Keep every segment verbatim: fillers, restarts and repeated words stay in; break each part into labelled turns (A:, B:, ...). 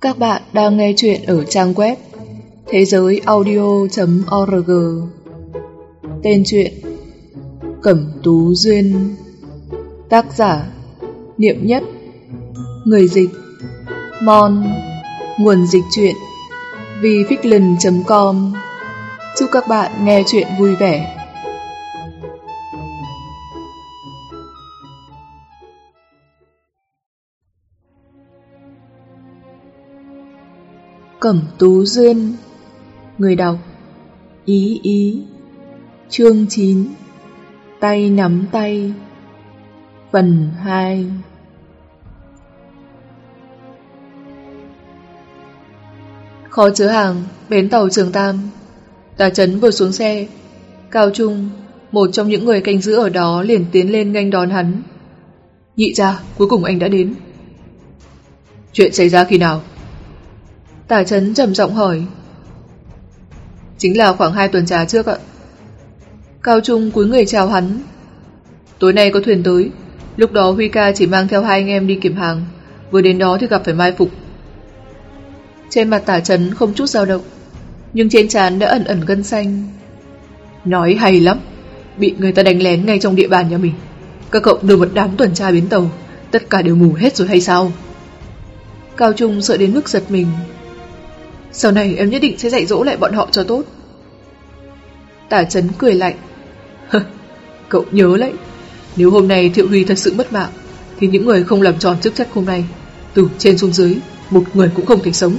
A: Các bạn đang nghe chuyện ở trang web thế giới audio chấm org. Tên truyện Cẩm Tú Duyên. Tác giả Niệm Nhất. Người dịch Mon. Nguồn dịch truyện vifiction chấm com. Chúc các bạn nghe chuyện vui vẻ. Cẩm Tú Duyên. Người đọc Ý Ý. Chương chín. Tay nắm tay. Phần hai. Kho chứa hàng, bến tàu Trường Tam. Tà Chấn vừa xuống xe, Cao Trung, một trong những người canh giữ ở đó, liền tiến lên nghênh đón hắn. Nhị gia, cuối cùng anh đã đến. Chuyện xảy ra khi nào? Tả Chấn trầm giọng hỏi. Chính là khoảng hai tuần trà trước ạ. Cao Trung cúi người chào hắn. Tối nay có thuyền tới. Lúc đó Huy ca chỉ mang theo hai anh em đi kiểm hàng, vừa đến đó thì gặp phải mai phục. Trên mặt Tả Chấn không chút dao động, nhưng trên trán đã ẩn ẩn gân xanh. Nói hay lắm. Bị người ta đánh lén ngay trong địa bàn nhà mình. Các cậu đưa một đám tuần tra bến tàu, tất cả đều mù hết rồi hay sao? Cao Trung sợ đến mức giật mình. Sau này em nhất định sẽ dạy dỗ lại bọn họ cho tốt. Tả Chấn cười lạnh. Cậu nhớ lấy, nếu hôm nay Thiệu Huy thật sự mất mạng, thì những người không làm tròn chức trách hôm nay, từ trên xuống dưới, một người cũng không thể sống.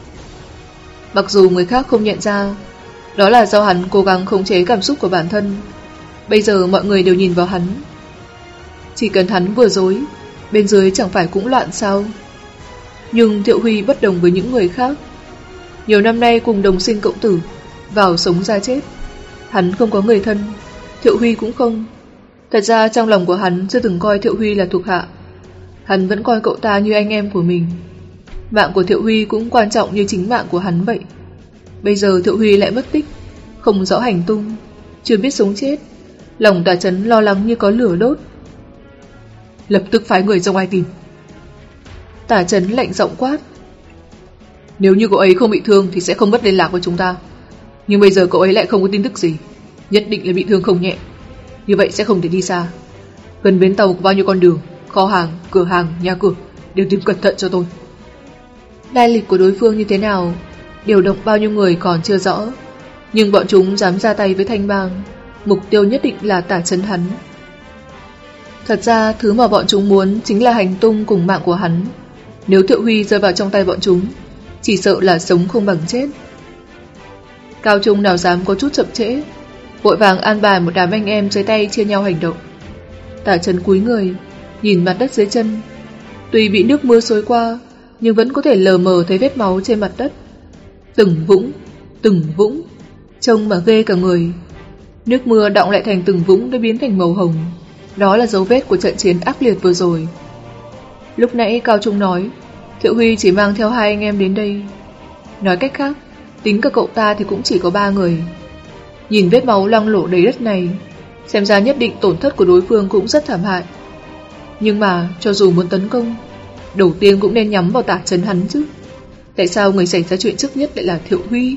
A: Mặc dù người khác không nhận ra, đó là do hắn cố gắng khống chế cảm xúc của bản thân. Bây giờ mọi người đều nhìn vào hắn. Chỉ cần hắn vừa dối, bên dưới chẳng phải cũng loạn sao? Nhưng Thiệu Huy bất đồng với những người khác. Nhiều năm nay cùng đồng sinh cộng tử, vào sống ra chết. Hắn không có người thân, Thiệu Huy cũng không. Thật ra trong lòng của hắn chưa từng coi Thiệu Huy là thuộc hạ. Hắn vẫn coi cậu ta như anh em của mình. Mạng của Thiệu Huy cũng quan trọng như chính mạng của hắn vậy. Bây giờ Thiệu Huy lại mất tích, không rõ hành tung, chưa biết sống chết. Lòng Tả Chấn lo lắng như có lửa đốt. Lập tức phái người ra ngoài tìm. Tả Chấn lạnh giọng quát. Nếu như cậu ấy không bị thương thì sẽ không mất liên lạc với chúng ta. Nhưng bây giờ cậu ấy lại không có tin tức gì, nhất định là bị thương không nhẹ. Như vậy sẽ không thể đi xa. Gần bến tàu có bao nhiêu con đường, kho hàng, cửa hàng, nhà cửa, đều tìm cẩn thận cho tôi. Lai lịch của đối phương như thế nào, điều động bao nhiêu người còn chưa rõ, nhưng bọn chúng dám ra tay với Thanh Bang, mục tiêu nhất định là Tả Chấn hắn. Thật ra thứ mà bọn chúng muốn chính là hành tung cùng mạng của hắn. Nếu Thiệu Huy rơi vào trong tay bọn chúng, chỉ sợ là sống không bằng chết. Cao Trung nào dám có chút chậm trễ, vội vàng an bài một đám anh em dưới tay chia nhau hành động. Tả Chấn cúi người, nhìn mặt đất dưới chân. Tuy bị nước mưa xối qua, nhưng vẫn có thể lờ mờ thấy vết máu trên mặt đất. Từng vũng, từng vũng, trông mà ghê cả người. Nước mưa đọng lại thành từng vũng đã biến thành màu hồng. Đó là dấu vết của trận chiến ác liệt vừa rồi. Lúc nãy Cao Trung nói Thiệu Huy chỉ mang theo hai anh em đến đây. Nói cách khác, tính cả cậu ta thì cũng chỉ có ba người. Nhìn vết máu loang lổ đầy đất này, xem ra nhất định tổn thất của đối phương cũng rất thảm hại. Nhưng mà cho dù muốn tấn công, đầu tiên cũng nên nhắm vào Tả Chấn hắn chứ. Tại sao người xảy ra chuyện trước nhất lại là Thiệu Huy?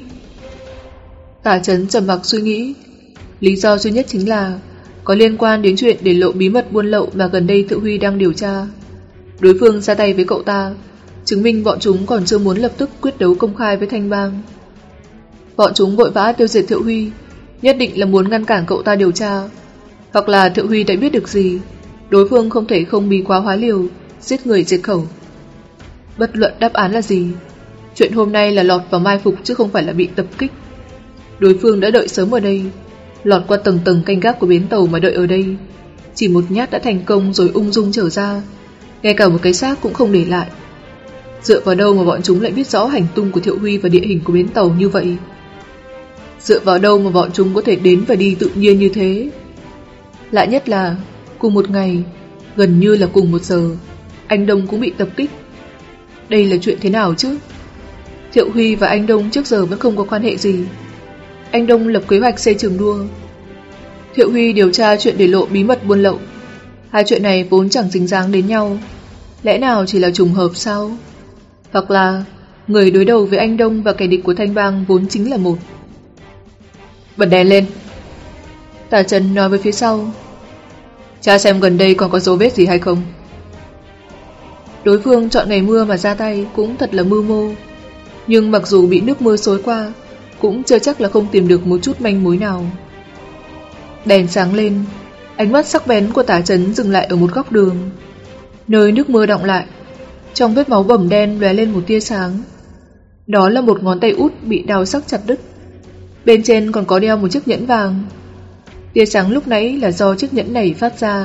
A: Tả Chấn trầm mặc suy nghĩ. Lý do duy nhất chính là có liên quan đến chuyện để lộ bí mật buôn lậu mà gần đây Thiệu Huy đang điều tra. Đối phương ra tay với cậu ta, chứng minh bọn chúng còn chưa muốn lập tức quyết đấu công khai với Thanh Bang. Bọn chúng vội vã tiêu diệt Thiệu Huy, nhất định là muốn ngăn cản cậu ta điều tra. Hoặc là Thiệu Huy đã biết được gì, đối phương không thể không bí quá hóa liều, giết người diệt khẩu. Bất luận đáp án là gì, chuyện hôm nay là lọt vào mai phục chứ không phải là bị tập kích. Đối phương đã đợi sớm ở đây, lọt qua tầng tầng canh gác của bến tàu mà đợi ở đây. Chỉ một nhát đã thành công rồi ung dung trở ra, ngay cả một cái xác cũng không để lại. Dựa vào đâu mà bọn chúng lại biết rõ hành tung của Thiệu Huy và địa hình của bến tàu như vậy? Dựa vào đâu mà bọn chúng có thể đến và đi tự nhiên như thế? Lạ nhất là cùng một ngày, gần như là cùng một giờ, anh Đông cũng bị tập kích. Đây là chuyện thế nào chứ? Thiệu Huy và anh Đông trước giờ vẫn không có quan hệ gì. Anh Đông lập kế hoạch xây trường đua, Thiệu Huy điều tra chuyện để lộ bí mật buôn lậu. Hai chuyện này vốn chẳng dính dáng đến nhau, lẽ nào chỉ là trùng hợp sao? Hoặc là Người đối đầu với anh Đông và kẻ địch của Thanh Bang vốn chính là một. Bật đèn lên, Tả Trấn nói với phía sau. Cha xem gần đây còn có dấu vết gì hay không. Đối phương chọn ngày mưa mà ra tay cũng thật là mưu mô, nhưng mặc dù bị nước mưa xối qua, cũng chưa chắc là không tìm được một chút manh mối nào. Đèn sáng lên, ánh mắt sắc bén của Tả Trấn dừng lại ở một góc đường, nơi nước mưa đọng lại. Trong vết máu bầm đen lóe lên một tia sáng. Đó là một ngón tay út bị đào sắc chặt đứt. Bên trên còn có đeo một chiếc nhẫn vàng. Tia sáng lúc nãy là do chiếc nhẫn này phát ra.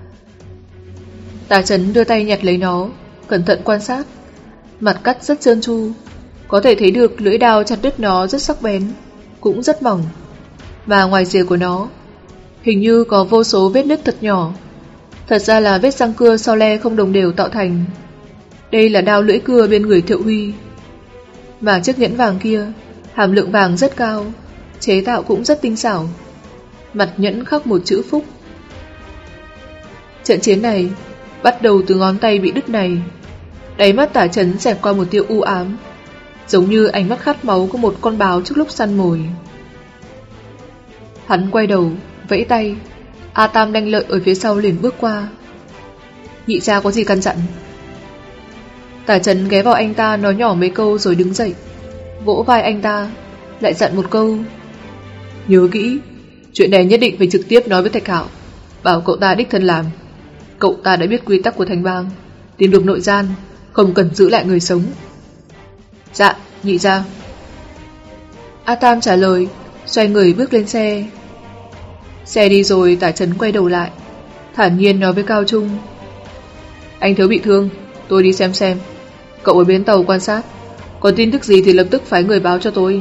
A: Tả Trấn đưa tay nhặt lấy nó, cẩn thận quan sát. Mặt cắt rất trơn tru, có thể thấy được lưỡi đao chặt đứt nó rất sắc bén, cũng rất mỏng. Và ngoài rìa của nó, hình như có vô số vết nứt thật nhỏ. Thật ra là vết răng cưa so le không đồng đều tạo thành. Đây là đao lưỡi cưa bên người Thiệu Huy. Mà chiếc nhẫn vàng kia, hàm lượng vàng rất cao, chế tạo cũng rất tinh xảo. Mặt nhẫn khắc một chữ phúc. Trận chiến này bắt đầu từ ngón tay bị đứt này. Đáy mắt Tả Trấn xẹt qua một tia u ám, giống như ánh mắt khát máu của một con báo trước lúc săn mồi. Hắn quay đầu, vẫy tay. A Tam Đanh Lợi ở phía sau liền bước qua. Nhị gia có gì căn dặn? Tả Trấn ghé vào anh ta nói nhỏ mấy câu rồi đứng dậy, vỗ vai anh ta, lại dặn một câu. Nhớ kỹ, chuyện này nhất định phải trực tiếp nói với Thạch Hạo, bảo cậu ta đích thân làm. Cậu ta đã biết quy tắc của Thanh Bang, tìm được nội gian, không cần giữ lại người sống. Dạ, nhị gia. A Tam trả lời, xoay người bước lên xe. Xe đi rồi, Tả Trấn quay đầu lại, thản nhiên nói với Cao Trung. Anh Thiếu bị thương, tôi đi xem xem. Cậu ở bến tàu quan sát, có tin tức gì thì lập tức phái người báo cho tôi.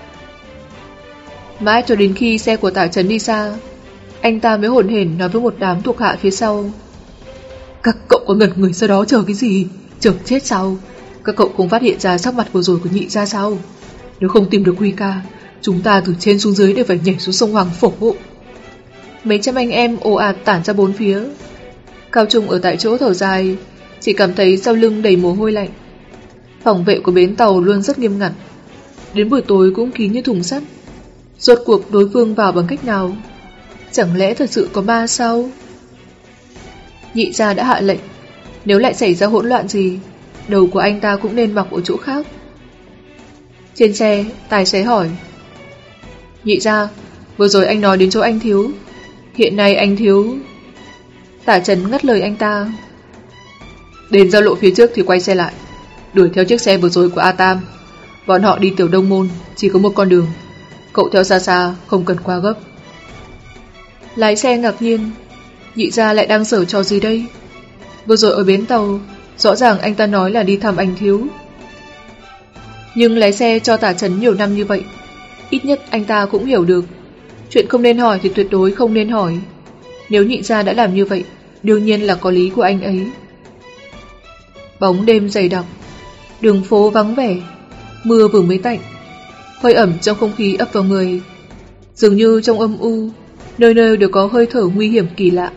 A: Mãi cho đến khi xe của Tả Trấn đi xa, anh ta mới hổn hển nói với một đám thuộc hạ phía sau. Các cậu có ngẩn người sau đó chờ cái gì? Chờ chết sao? Các cậu không phát hiện ra sắc mặt vừa rồi của nhị ra sao? Nếu không tìm được Huy ca, chúng ta từ trên xuống dưới đều phải nhảy xuống sông Hoàng Phổ. Mấy trăm anh em ồ ạt tản ra bốn phía. Cao Trung ở tại chỗ thở dài, chỉ cảm thấy sau lưng đầy mồ hôi lạnh. Phòng vệ của bến tàu luôn rất nghiêm ngặt, đến buổi tối cũng kín như thùng sắt. Rốt cuộc đối phương vào bằng cách nào? Chẳng lẽ thật sự có ma sao? Nhị gia đã hạ lệnh, nếu lại xảy ra hỗn loạn gì, đầu của anh ta cũng nên mọc ở chỗ khác. Trên xe, tài xế hỏi. Nhị gia, vừa rồi anh nói đến chỗ anh Thiếu. Hiện nay anh Thiếu... Tả Trấn ngắt lời anh ta. Đến giao lộ phía trước thì quay xe lại, đuổi theo chiếc xe vừa rồi của A Tam. Bọn họ đi Tiểu Đông Môn, chỉ có một con đường. Cậu theo xa xa, không cần qua gấp. Lái xe ngạc nhiên, nhị gia lại đang giở trò gì đây? Vừa rồi ở bến tàu, rõ ràng anh ta nói là đi thăm anh Thiếu. Nhưng lái xe cho Tả Trấn nhiều năm như vậy, ít nhất anh ta cũng hiểu được, chuyện không nên hỏi thì tuyệt đối không nên hỏi. Nếu nhị gia đã làm như vậy, đương nhiên là có lý của anh ấy. Bóng đêm dày đặc, đường phố vắng vẻ, mưa vừa mới tạnh, hơi ẩm trong không khí ập vào người. Dường như trong âm u, nơi nơi đều có hơi thở nguy hiểm kỳ lạ.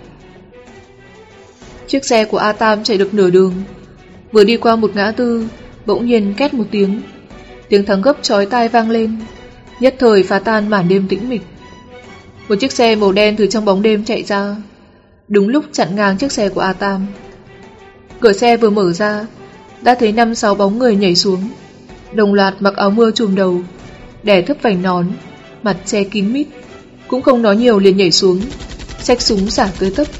A: Chiếc xe của A Tam chạy được nửa đường, vừa đi qua một ngã tư, bỗng nhiên két một tiếng. Tiếng thắng gấp chói tai vang lên, nhất thời phá tan màn đêm tĩnh mịch. Một chiếc xe màu đen từ trong bóng đêm chạy ra, đúng lúc chặn ngang chiếc xe của A Tam. Cửa xe vừa mở ra, đã thấy năm sáu bóng người nhảy xuống, đồng loạt mặc áo mưa trùm đầu, đè thấp vành nón, mặt che kín mít, cũng không nói nhiều liền nhảy xuống, xách súng xả tới tấp.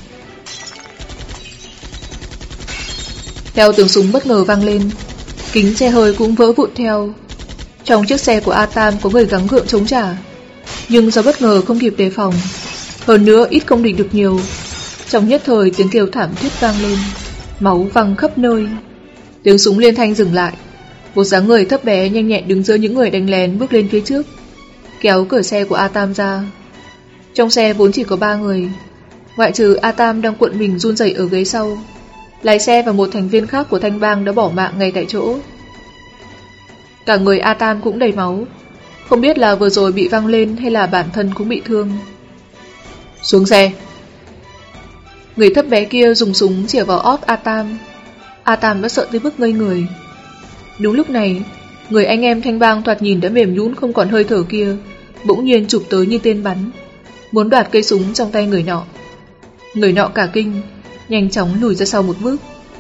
A: Theo tiếng súng bất ngờ vang lên, kính xe hơi cũng vỡ vụn theo. Trong chiếc xe của A Tam có người gắng gượng chống trả, nhưng do bất ngờ không kịp đề phòng, hơn nữa ít công địch được nhiều. Trong nhất thời tiếng kêu thảm thiết vang lên, máu văng khắp nơi. Tiếng súng liên thanh dừng lại, một dáng người thấp bé nhanh nhẹn đứng giữa những người đánh lén bước lên phía trước, kéo cửa xe của A Tam ra. Trong xe vốn chỉ có ba người, ngoại trừ A Tam đang cuộn mình run rẩy ở ghế sau. Lái xe và một thành viên khác của Thanh Bang đã bỏ mạng ngay tại chỗ. Cả người A Tam cũng đầy máu, không biết là vừa rồi bị văng lên hay là bản thân cũng bị thương. Xuống xe. Người thấp bé kia dùng súng chĩa vào ót A Tam. A Tam đã sợ tới mức ngây người. Đúng lúc này, Người anh em Thanh Bang thoạt nhìn đã mềm nhũn không còn hơi thở kia bỗng nhiên chụp tới như tên bắn, muốn đoạt cây súng trong tay người nọ. Người nọ cả kinh, nhanh chóng lùi ra sau một bước.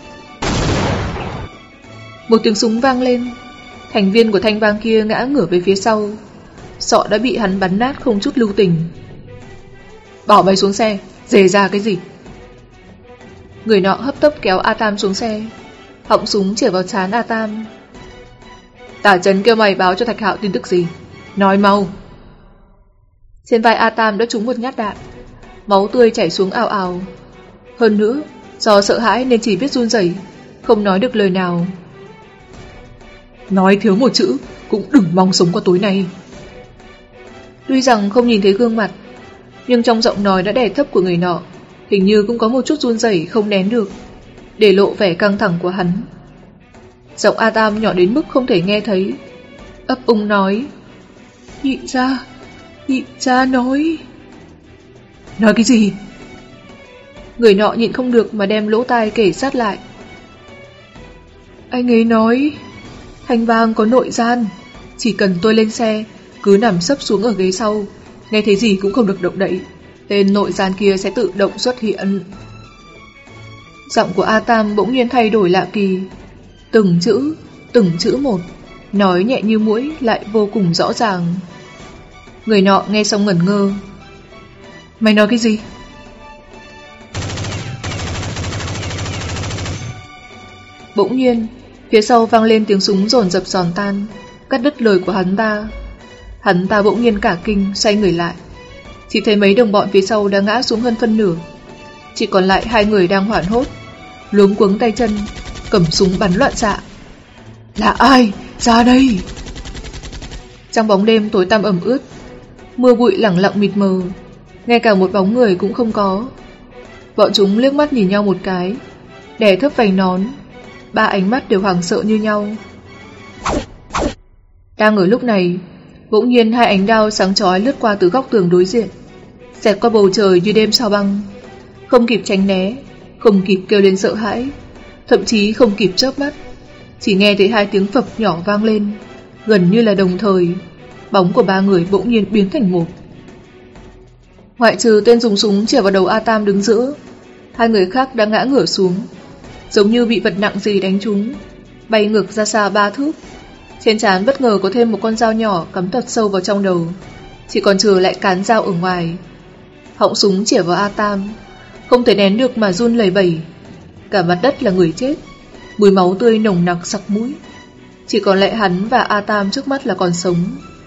A: Một tiếng súng vang lên, thành viên của Thanh Bang kia ngã ngửa về phía sau, sọ đã bị hắn bắn nát không chút lưu tình. Bỏ bay xuống xe, dề ra cái gì? Người nọ hấp tấp kéo A Tam xuống xe, họng súng chĩa vào trán A Tam. Tả Trấn kêu mày báo cho Thạch Hạo tin tức gì? Nói mau. Trên vai A Tam đã trúng một nhát đạn, máu tươi chảy xuống ào ào. Hơn nữa, do sợ hãi nên chỉ biết run rẩy, không nói được lời nào. Nói thiếu một chữ, cũng đừng mong sống qua tối nay. Tuy rằng không nhìn thấy gương mặt, nhưng trong giọng nói đã đè thấp của người nọ hình như cũng có một chút run rẩy không nén được, để lộ vẻ căng thẳng của hắn. Giọng A Tam nhỏ đến mức không thể nghe thấy, ấp úng nói: Nhị gia, nhị gia nói. Nói cái gì? Người nọ nhịn không được mà đem lỗ tai kể sát lại. Anh ấy nói Thanh Bang có nội gian, chỉ cần tôi lên xe, cứ nằm sấp xuống ở ghế sau, nghe thấy gì cũng không được động đậy, tên nội gian kia sẽ tự động xuất hiện. Giọng của A Tam bỗng nhiên thay đổi lạ kỳ, từng chữ, từng chữ một, nói nhẹ như muỗi lại vô cùng rõ ràng. Người nọ nghe xong ngẩn ngơ. Mày nói cái gì? Bỗng nhiên, phía sau vang lên tiếng súng dồn dập giòn tan, cắt đứt lời của hắn ta. Hắn ta bỗng nhiên cả kinh, xoay người lại, chỉ thấy mấy đồng bọn phía sau đã ngã xuống hơn phân nửa, chỉ còn lại hai người đang hoảng hốt, luống cuống tay chân, cầm súng bắn loạn xạ. Là ai? Ra đây! Trong bóng đêm tối tăm ẩm ướt, mưa bụi lẳng lặng mịt mờ, ngay cả một bóng người cũng không có. Bọn chúng liếc mắt nhìn nhau một cái, đè thấp vành nón, ba ánh mắt đều hoảng sợ như nhau. Đang ở lúc này, bỗng nhiên hai ánh đao sáng chói lướt qua từ góc tường đối diện, xẹt qua bầu trời như đêm sao băng. Không kịp tránh né, không kịp kêu lên sợ hãi, thậm chí không kịp chớp mắt, chỉ nghe thấy hai tiếng phập nhỏ vang lên, gần như là đồng thời. Bóng của ba người bỗng nhiên biến thành một. Ngoại trừ tên dùng súng chĩa vào đầu A Tam đứng giữa, hai người khác đã ngã ngửa xuống, giống như bị vật nặng gì đánh trúng, bay ngược ra xa ba thước. Trên trán bất ngờ có thêm một con dao nhỏ cắm thật sâu vào trong đầu, chỉ còn trừ lại cán dao ở ngoài. Họng súng chĩa vào A Tam, không thể nén được mà run lẩy bẩy. Cả mặt đất là người chết, mùi máu tươi nồng nặc sặc mũi, chỉ còn lại hắn và A Tam trước mắt là còn sống.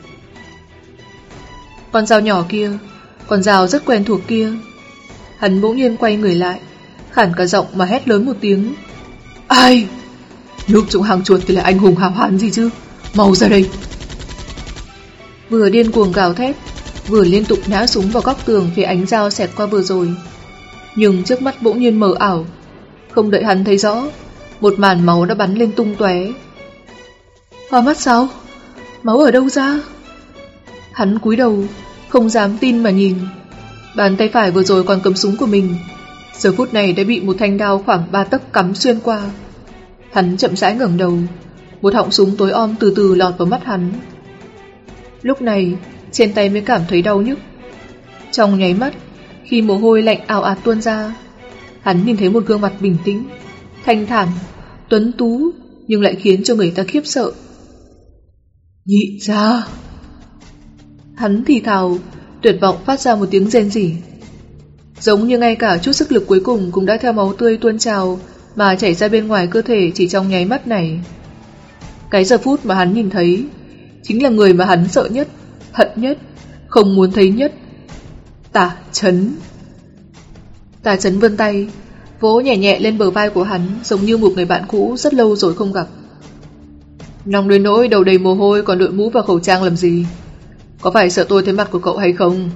A: Con dao nhỏ kia, con dao rất quen thuộc kia. Hắn bỗng nhiên quay người lại, khản cả giọng mà hét lớn một tiếng. Ai? Núp trong hàng chuột thì là anh hùng hào hán gì chứ? Mau ra đây! Vừa điên cuồng gào thét, vừa liên tục nã súng vào góc tường phía ánh dao xẹt qua vừa rồi. Nhưng trước mắt bỗng nhiên mờ ảo, không đợi hắn thấy rõ, một màn máu đã bắn lên tung tóe. Hoa mắt sao? Máu ở đâu ra? Hắn cúi đầu, không dám tin mà nhìn. Bàn tay phải vừa rồi còn cầm súng của mình, giờ phút này đã bị một thanh đao khoảng ba tấc cắm xuyên qua. Hắn chậm rãi ngẩng đầu, một họng súng tối om từ từ lọt vào mắt hắn. Lúc này, trên tay mới cảm thấy đau nhức. Trong nháy mắt, khi mồ hôi lạnh ào ạt tuôn ra, hắn nhìn thấy một gương mặt bình tĩnh, thanh thản, tuấn tú, nhưng lại khiến cho người ta khiếp sợ. Nhị gia! Hắn thì thào, tuyệt vọng phát ra một tiếng rên rỉ. Giống như ngay cả chút sức lực cuối cùng cũng đã theo máu tươi tuôn trào mà chảy ra bên ngoài cơ thể chỉ trong nháy mắt này. Cái giờ phút mà hắn nhìn thấy chính là người mà hắn sợ nhất, hận nhất, không muốn thấy nhất. Tả Chấn. Tả Chấn vươn tay, vỗ nhẹ nhẹ lên bờ vai của hắn, giống như một người bạn cũ rất lâu rồi không gặp. Nóng đến nỗi đầu đầy mồ hôi còn đội mũ và khẩu trang làm gì? Có phải sợ tôi thấy mặt của cậu hay không?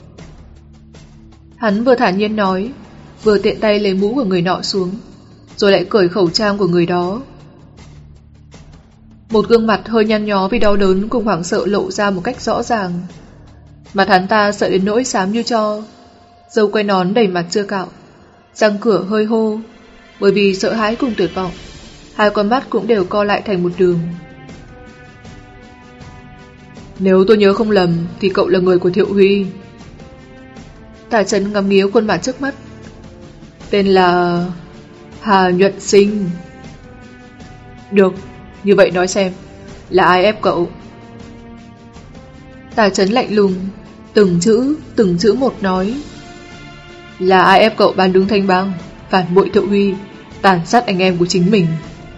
A: Hắn vừa thản nhiên nói, vừa tiện tay lấy mũ của người nọ xuống, rồi lại cởi khẩu trang của người đó. Một gương mặt hơi nhăn nhó vì đau đớn cùng hoảng sợ lộ ra một cách rõ ràng. Mặt hắn ta sợ đến nỗi xám như tro, râu quai nón đầy mặt chưa cạo, răng cửa hơi hô, bởi vì sợ hãi cùng tuyệt vọng, hai con mắt cũng đều co lại thành một đường. Nếu tôi nhớ không lầm thì cậu là người của Thiệu Huy. Tả Chấn ngắm nghía khuôn mặt trước mắt. Tên là Hà Nhuận Sinh. Được, như vậy nói xem, là ai ép cậu? Tả Chấn lạnh lùng, từng chữ, từng chữ một nói. Là ai ép cậu bán đứng Thanh Bang, phản bội Thiệu Huy, tàn sát anh em của chính mình?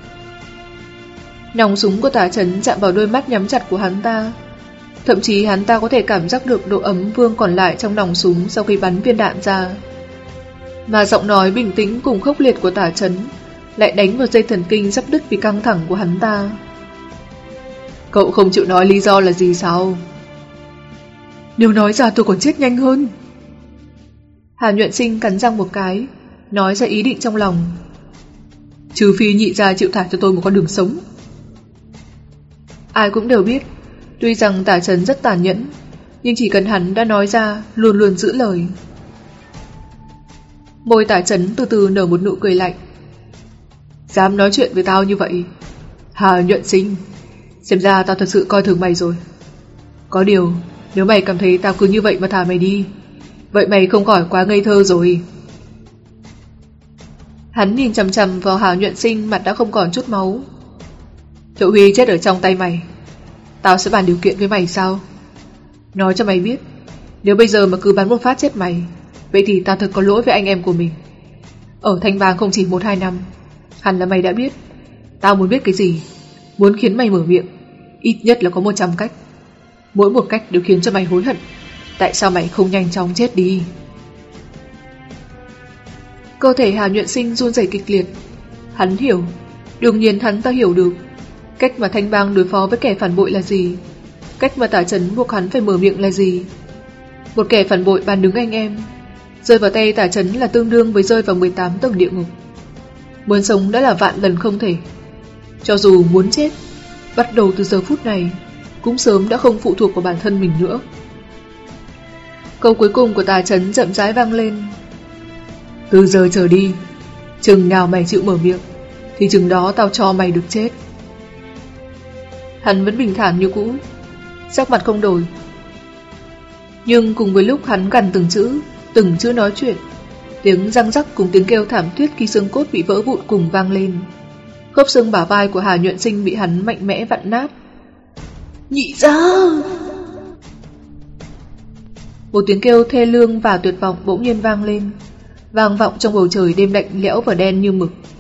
A: Nòng súng của Tả Chấn chạm vào đôi mắt nhắm chặt của hắn ta. Thậm chí hắn ta có thể cảm giác được độ ấm vương còn lại trong nòng súng sau khi bắn viên đạn ra. Mà giọng nói bình tĩnh cùng khốc liệt của Tả Chấn lại đánh vào dây thần kinh sắp đứt vì căng thẳng của hắn ta. Cậu không chịu nói lý do là gì sao? Nếu nói ra tôi còn chết nhanh hơn. Hà Nhuận Sinh cắn răng một cái, nói ra ý định trong lòng. Trừ phi nhị gia chịu thả cho tôi một con đường sống. Ai cũng đều biết, tuy rằng Tả Chấn rất tàn nhẫn, nhưng chỉ cần hắn đã nói ra, luôn luôn giữ lời. Môi Tả Chấn từ từ nở một nụ cười lạnh. Dám nói chuyện với tao như vậy, Hà Nhuận Sinh, xem ra tao thật sự coi thường mày rồi. Có điều, nếu mày cảm thấy tao cứ như vậy mà thả mày đi, vậy mày không khỏi quá ngây thơ rồi. Hắn nhìn chằm chằm vào Hà Nhuận Sinh, mặt đã không còn chút máu. Thiệu Huy chết ở trong tay mày, tao sẽ bàn điều kiện với mày sao? Nói cho mày biết, nếu bây giờ mà cứ bắn một phát chết mày, vậy thì tao thật có lỗi với anh em của mình. Ở Thanh Bang không chỉ một hai năm, hẳn là mày đã biết tao muốn biết cái gì, muốn khiến mày mở miệng. Ít nhất là có một trăm cách, mỗi một cách đều khiến cho mày hối hận. Tại sao mày không nhanh chóng chết đi? Cơ thể Hà Nhuận Sinh run rẩy kịch liệt. Hắn hiểu, đương nhiên hắn ta hiểu được cách mà Thanh Bang đối phó với kẻ phản bội là gì, cách mà Tả Chấn buộc hắn phải mở miệng là gì. Một kẻ phản bội bàn đứng anh em, rơi vào tay Tả Chấn là tương đương với rơi vào mười tám tầng địa ngục. Muốn sống đã là vạn lần không thể. Cho dù muốn chết, bắt đầu từ giờ phút này, cũng sớm đã không phụ thuộc vào bản thân mình nữa. Câu cuối cùng của Tả Chấn chậm rãi vang lên. Từ giờ trở đi, chừng nào mày chịu mở miệng, thì chừng đó tao cho mày được chết. Hắn vẫn bình thản như cũ, sắc mặt không đổi. Nhưng cùng với lúc hắn gằn từng chữ, từng chữ nói chuyện, tiếng răng rắc cùng tiếng kêu thảm thiết khi xương cốt bị vỡ vụn cùng vang lên. Khớp xương bả vai của Hà Nhuận Sinh bị hắn mạnh mẽ vặn nát. Nhị gia! Một tiếng kêu thê lương và tuyệt vọng bỗng nhiên vang lên, vang vọng trong bầu trời đêm lạnh lẽo và đen như mực.